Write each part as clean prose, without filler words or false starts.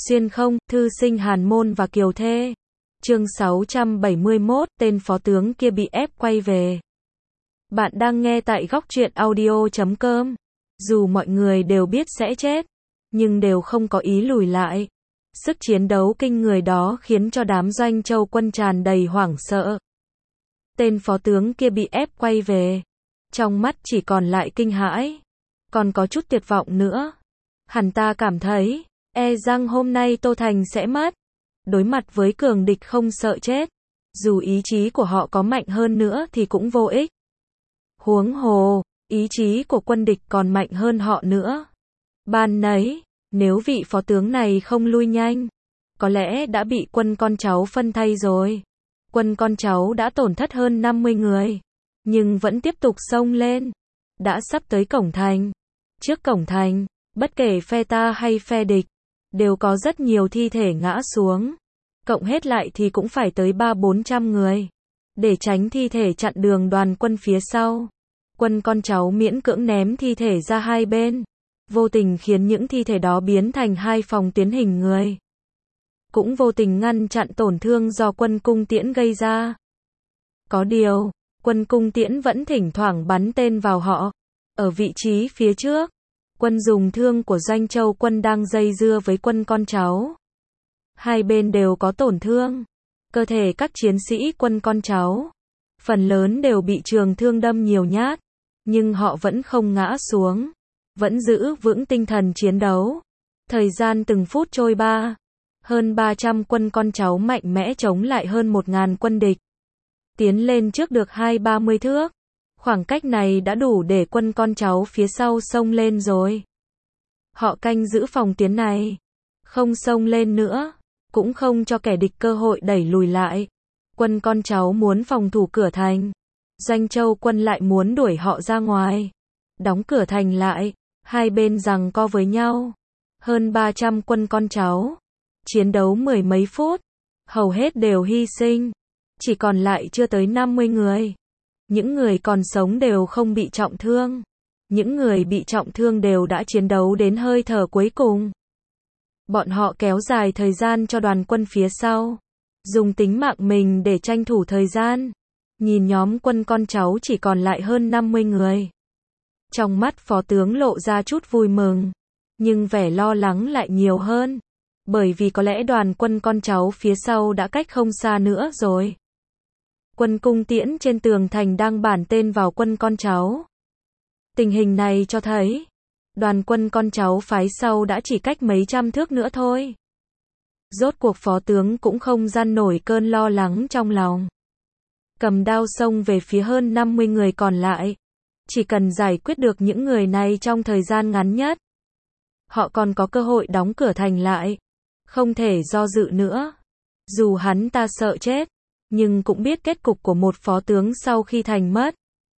Xuyên không, thư sinh Hàn Môn và Kiều Thê. Chương 671, tên phó tướng kia bị ép quay về. Bạn đang nghe tại góc truyện audio.com. Dù mọi người đều biết sẽ chết, nhưng đều không có ý lùi lại. Sức chiến đấu kinh người đó khiến cho đám Doanh Châu quân tràn đầy hoảng sợ. Tên phó tướng kia bị ép quay về. Trong mắt chỉ còn lại kinh hãi, còn có chút tuyệt vọng nữa. Hắn ta cảm thấy, e rằng hôm nay Tô Thành sẽ mất. Đối mặt với cường địch không sợ chết, dù ý chí của họ có mạnh hơn nữa thì cũng vô ích. Huống hồ, ý chí của quân địch còn mạnh hơn họ nữa. Ban nấy, nếu vị phó tướng này không lui nhanh, có lẽ đã bị quân con cháu phân thây rồi. Quân con cháu đã tổn thất hơn 50 người, nhưng vẫn tiếp tục xông lên. Đã sắp tới cổng thành. Trước cổng thành, bất kể phe ta hay phe địch, đều có rất nhiều thi thể ngã xuống. Cộng hết lại thì cũng phải tới 300-400 người. Để tránh thi thể chặn đường đoàn quân phía sau, quân con cháu miễn cưỡng ném thi thể ra hai bên, vô tình khiến những thi thể đó biến thành hai phòng tuyến hình người. Cũng vô tình ngăn chặn tổn thương do quân cung tiễn gây ra. Có điều, quân cung tiễn vẫn thỉnh thoảng bắn tên vào họ. Ở vị trí phía trước, quân dùng thương của Doanh Châu quân đang dây dưa với quân con cháu. Hai bên đều có tổn thương. Cơ thể các chiến sĩ quân con cháu, phần lớn đều bị trường thương đâm nhiều nhát, nhưng họ vẫn không ngã xuống, vẫn giữ vững tinh thần chiến đấu. Thời gian từng phút trôi ba, hơn 300 quân con cháu mạnh mẽ chống lại hơn 1000 quân địch. Tiến lên trước được 20-30 thước. Khoảng cách này đã đủ để quân con cháu phía sau xông lên rồi. Họ canh giữ phòng tuyến này, không xông lên nữa, cũng không cho kẻ địch cơ hội đẩy lùi lại. Quân con cháu muốn phòng thủ cửa thành, Doanh Châu quân lại muốn đuổi họ ra ngoài, đóng cửa thành lại. Hai bên giằng co với nhau. Hơn 300 quân con cháu, chiến đấu mười mấy phút, hầu hết đều hy sinh, chỉ còn lại chưa tới 50 người. Những người còn sống đều không bị trọng thương. Những người bị trọng thương đều đã chiến đấu đến hơi thở cuối cùng. Bọn họ kéo dài thời gian cho đoàn quân phía sau, dùng tính mạng mình để tranh thủ thời gian. Nhìn nhóm quân con cháu chỉ còn lại hơn 50 người. Trong mắt phó tướng lộ ra chút vui mừng, nhưng vẻ lo lắng lại nhiều hơn. Bởi vì có lẽ đoàn quân con cháu phía sau đã cách không xa nữa rồi. Quân cung tiễn trên tường thành đang bản tên vào quân con cháu. Tình hình này cho thấy, đoàn quân con cháu phái sau đã chỉ cách mấy trăm thước nữa thôi. Rốt cuộc phó tướng cũng không gian nổi cơn lo lắng trong lòng. Cầm đao xông về phía hơn 50 người còn lại. Chỉ cần giải quyết được những người này trong thời gian ngắn nhất, họ còn có cơ hội đóng cửa thành lại. Không thể do dự nữa. Dù hắn ta sợ chết, nhưng cũng biết kết cục của một phó tướng sau khi thành mất.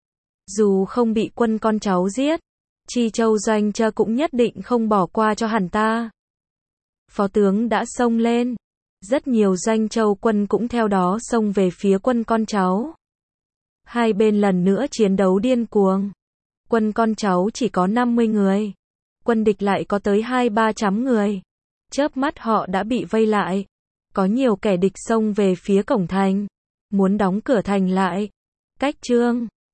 Dù không bị quân con cháu giết, Chi Châu Doanh Châu cũng nhất định không bỏ qua cho hắn ta. Phó tướng đã xông lên. Rất nhiều Doanh Châu quân cũng theo đó xông về phía quân con cháu. Hai bên lần nữa chiến đấu điên cuồng. Quân con cháu chỉ có 50 người. Quân địch lại có tới 200-300 người. Chớp mắt họ đã bị vây lại. Có nhiều kẻ địch xông về phía cổng thành, muốn đóng cửa thành lại. Cách chương